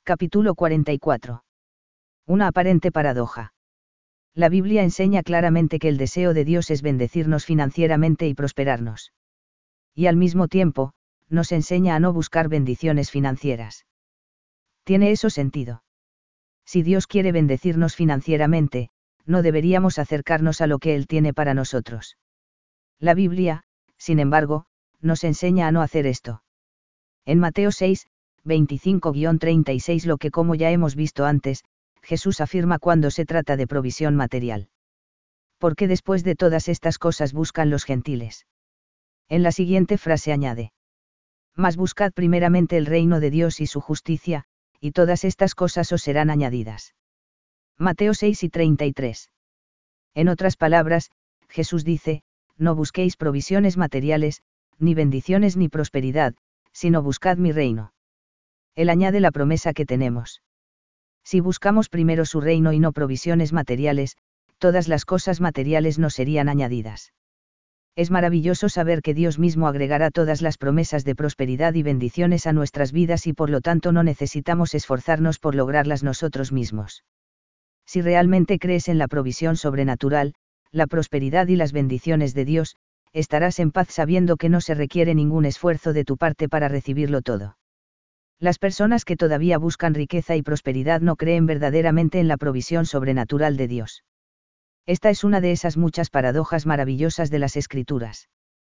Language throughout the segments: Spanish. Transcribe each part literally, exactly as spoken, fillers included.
Capítulo cuarenta y cuatro. Una aparente paradoja. La Biblia enseña claramente que el deseo de Dios es bendecirnos financieramente y prosperarnos. Y al mismo tiempo, nos enseña a no buscar bendiciones financieras. ¿Tiene eso sentido? Si Dios quiere bendecirnos financieramente, no deberíamos acercarnos a lo que Él tiene para nosotros. La Biblia, sin embargo, nos enseña a no hacer esto. En Mateo seis, veinticinco a treinta y seis, lo que, como ya hemos visto antes, Jesús afirma cuando se trata de provisión material. Porque después de todas estas cosas buscan los gentiles. En la siguiente frase añade: mas buscad primeramente el reino de Dios y su justicia, y todas estas cosas os serán añadidas. Mateo seis y treinta y tres. En otras palabras, Jesús dice: no busquéis provisiones materiales, ni bendiciones ni prosperidad, sino buscad mi reino. Él añade la promesa que tenemos. Si buscamos primero su reino y no provisiones materiales, todas las cosas materiales nos serían añadidas. Es maravilloso saber que Dios mismo agregará todas las promesas de prosperidad y bendiciones a nuestras vidas y por lo tanto no necesitamos esforzarnos por lograrlas nosotros mismos. Si realmente crees en la provisión sobrenatural, la prosperidad y las bendiciones de Dios, estarás en paz sabiendo que no se requiere ningún esfuerzo de tu parte para recibirlo todo. Las personas que todavía buscan riqueza y prosperidad no creen verdaderamente en la provisión sobrenatural de Dios. Esta es una de esas muchas paradojas maravillosas de las Escrituras.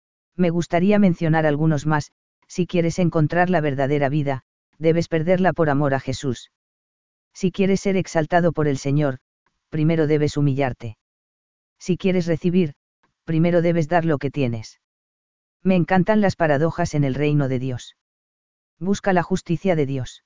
Me gustaría mencionar algunos más: si quieres encontrar la verdadera vida, debes perderla por amor a Jesús. Si quieres ser exaltado por el Señor, primero debes humillarte. Si quieres recibir, primero debes dar lo que tienes. Me encantan las paradojas en el reino de Dios. Busca la justicia de Dios.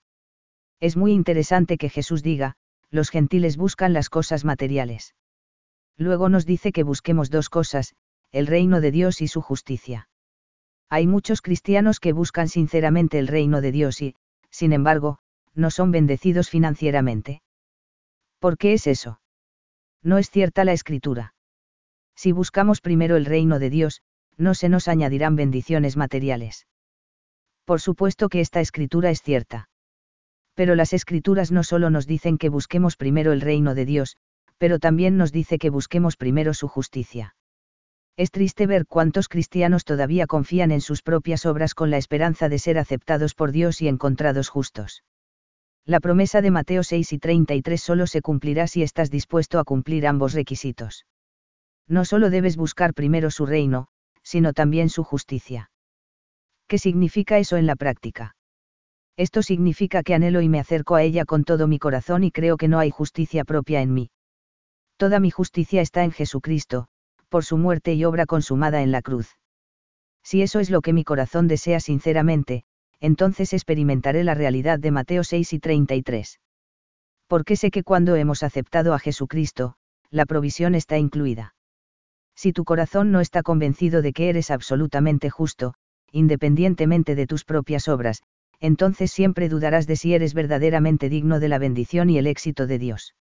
Es muy interesante que Jesús diga: los gentiles buscan las cosas materiales. Luego nos dice que busquemos dos cosas: el reino de Dios y su justicia. Hay muchos cristianos que buscan sinceramente el reino de Dios y, sin embargo, no son bendecidos financieramente. ¿Por qué es eso? No es cierta la Escritura. Si buscamos primero el reino de Dios, no se nos añadirán bendiciones materiales. Por supuesto que esta Escritura es cierta. Pero las Escrituras no solo nos dicen que busquemos primero el reino de Dios, pero también nos dice que busquemos primero su justicia. Es triste ver cuántos cristianos todavía confían en sus propias obras con la esperanza de ser aceptados por Dios y encontrados justos. La promesa de Mateo seis y treinta y tres solo se cumplirá si estás dispuesto a cumplir ambos requisitos. No solo debes buscar primero su reino, sino también su justicia. ¿Qué significa eso en la práctica? Esto significa que anhelo y me acerco a ella con todo mi corazón y creo que no hay justicia propia en mí. Toda mi justicia está en Jesucristo, por su muerte y obra consumada en la cruz. Si eso es lo que mi corazón desea sinceramente, entonces experimentaré la realidad de Mateo seis y treinta y tres. Porque sé que cuando hemos aceptado a Jesucristo, la provisión está incluida. Si tu corazón no está convencido de que eres absolutamente justo, independientemente de tus propias obras, entonces siempre dudarás de si eres verdaderamente digno de la bendición y el éxito de Dios.